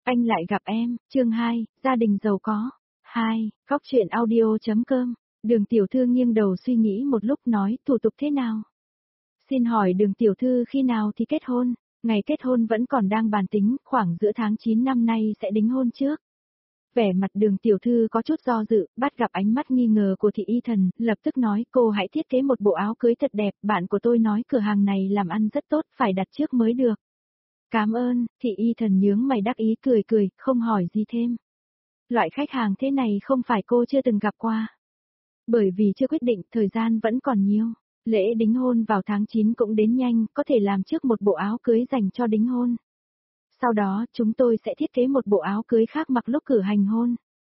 Anh lại gặp em, chương 2, gia đình giàu có. 2, Cóc truyện audio.com. Đường tiểu thư nghiêng đầu suy nghĩ một lúc nói thủ tục thế nào. Xin hỏi đường tiểu thư khi nào thì kết hôn, ngày kết hôn vẫn còn đang bàn tính, khoảng giữa tháng 9 năm nay sẽ đính hôn trước. Vẻ mặt đường tiểu thư có chút do dự, bắt gặp ánh mắt nghi ngờ của thị y thần, lập tức nói cô hãy thiết kế một bộ áo cưới thật đẹp, bạn của tôi nói cửa hàng này làm ăn rất tốt, phải đặt trước mới được. Cảm ơn, thị y thần nhướng mày đắc ý cười cười, không hỏi gì thêm. Loại khách hàng thế này không phải cô chưa từng gặp qua. Bởi vì chưa quyết định, thời gian vẫn còn nhiều. Lễ đính hôn vào tháng 9 cũng đến nhanh, có thể làm trước một bộ áo cưới dành cho đính hôn. Sau đó, chúng tôi sẽ thiết kế một bộ áo cưới khác mặc lúc cử hành hôn.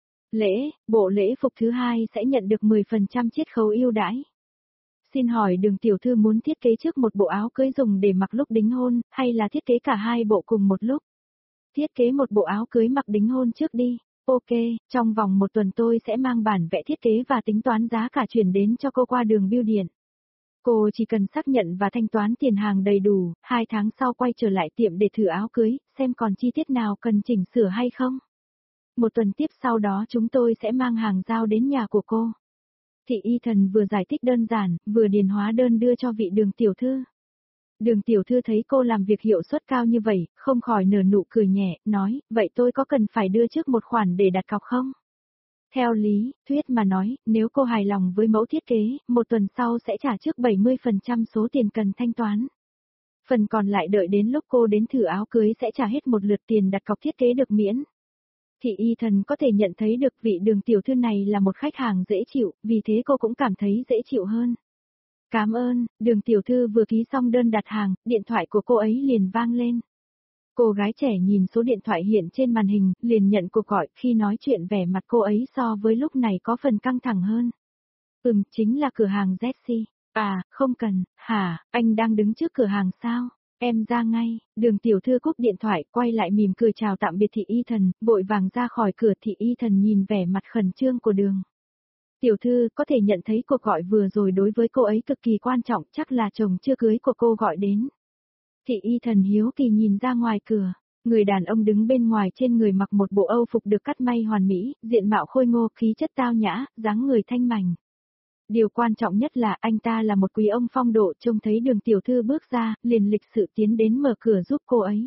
Bộ lễ phục thứ hai sẽ nhận được 10% chiết khấu ưu đãi. Xin hỏi đường tiểu thư muốn thiết kế trước một bộ áo cưới dùng để mặc lúc đính hôn, hay là thiết kế cả hai bộ cùng một lúc? Thiết kế một bộ áo cưới mặc đính hôn trước đi. Ok, trong vòng một tuần tôi sẽ mang bản vẽ thiết kế và tính toán giá cả chuyển đến cho cô qua đường bưu điện. Cô chỉ cần xác nhận và thanh toán tiền hàng đầy đủ, 2 tháng sau quay trở lại tiệm để thử áo cưới, xem còn chi tiết nào cần chỉnh sửa hay không. Một tuần tiếp sau đó chúng tôi sẽ mang hàng giao đến nhà của cô. Thị y thần vừa giải thích đơn giản, vừa điền hóa đơn đưa cho vị đường tiểu thư. Đường tiểu thư thấy cô làm việc hiệu suất cao như vậy, không khỏi nở nụ cười nhẹ, nói, vậy tôi có cần phải đưa trước một khoản để đặt cọc không? Theo lý thuyết mà nói, nếu cô hài lòng với mẫu thiết kế, một tuần sau sẽ trả trước 70% số tiền cần thanh toán. Phần còn lại đợi đến lúc cô đến thử áo cưới sẽ trả hết một lượt tiền đặt cọc thiết kế được miễn. Thị y thần có thể nhận thấy được vị đường tiểu thư này là một khách hàng dễ chịu, vì thế cô cũng cảm thấy dễ chịu hơn. Cảm ơn, đường tiểu thư vừa ký xong đơn đặt hàng, điện thoại của cô ấy liền vang lên. Cô gái trẻ nhìn số điện thoại hiện trên màn hình, liền nhận cuộc gọi, khi nói chuyện vẻ mặt cô ấy so với lúc này có phần căng thẳng hơn. Chính là cửa hàng Jessie. À, không cần, hả, anh đang đứng trước cửa hàng sao? Em ra ngay, đường tiểu thư cúp điện thoại, quay lại mỉm cười chào tạm biệt thị y thần, vội vàng ra khỏi cửa. Thị y thần nhìn vẻ mặt khẩn trương của đường. Tiểu thư có thể nhận thấy cuộc gọi vừa rồi đối với cô ấy cực kỳ quan trọng, chắc là chồng chưa cưới của cô gọi đến. Thị y thần hiếu kỳ nhìn ra ngoài cửa, người đàn ông đứng bên ngoài trên người mặc một bộ âu phục được cắt may hoàn mỹ, diện mạo khôi ngô, khí chất tao nhã, dáng người thanh mảnh. Điều quan trọng nhất là anh ta là một quý ông phong độ, trông thấy đường tiểu thư bước ra, liền lịch sự tiến đến mở cửa giúp cô ấy.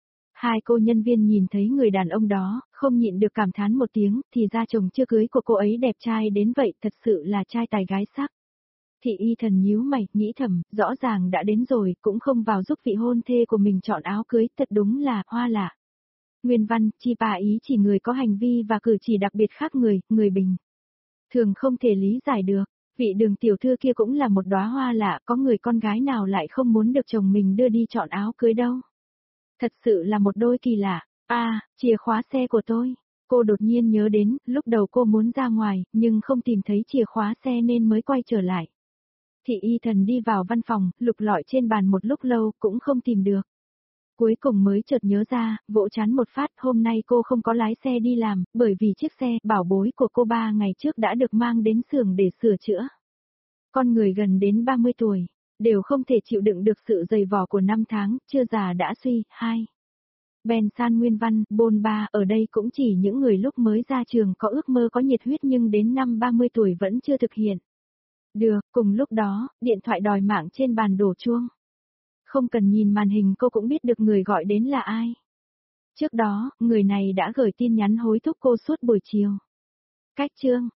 Hai cô nhân viên nhìn thấy người đàn ông đó, không nhịn được cảm thán một tiếng, thì ra chồng chưa cưới của cô ấy đẹp trai đến vậy, thật sự là trai tài gái sắc. Thị y thần nhíu mày, nghĩ thầm, rõ ràng đã đến rồi, cũng không vào giúp vị hôn thê của mình chọn áo cưới, thật đúng là hoa lạ. Nguyên văn, chi bà ý chỉ người có hành vi và cử chỉ đặc biệt khác người bình thường không thể lý giải được. Vị đường tiểu thư kia cũng là một đóa hoa lạ, có người con gái nào lại không muốn được chồng mình đưa đi chọn áo cưới đâu. Thật sự là một đôi kỳ lạ. Chìa khóa xe của tôi. Cô đột nhiên nhớ đến, lúc đầu cô muốn ra ngoài, nhưng không tìm thấy chìa khóa xe nên mới quay trở lại. Thị y thần đi vào văn phòng, lục lọi trên bàn một lúc lâu, cũng không tìm được. Cuối cùng mới chợt nhớ ra, vỗ chán một phát, hôm nay cô không có lái xe đi làm, bởi vì chiếc xe bảo bối của cô 3 ngày trước đã được mang đến xưởng để sửa chữa. Con người gần đến 30 tuổi, đều không thể chịu đựng được sự dày vò của năm tháng, chưa già đã suy. 2. Ben San nguyên văn, bôn ba, ở đây cũng chỉ những người lúc mới ra trường có ước mơ có nhiệt huyết nhưng đến năm 30 tuổi vẫn chưa thực hiện. Được, cùng lúc đó, điện thoại đòi mạng trên bàn đổ chuông. Không cần nhìn màn hình cô cũng biết được người gọi đến là ai. Trước đó, người này đã gửi tin nhắn hối thúc cô suốt buổi chiều. Cách chương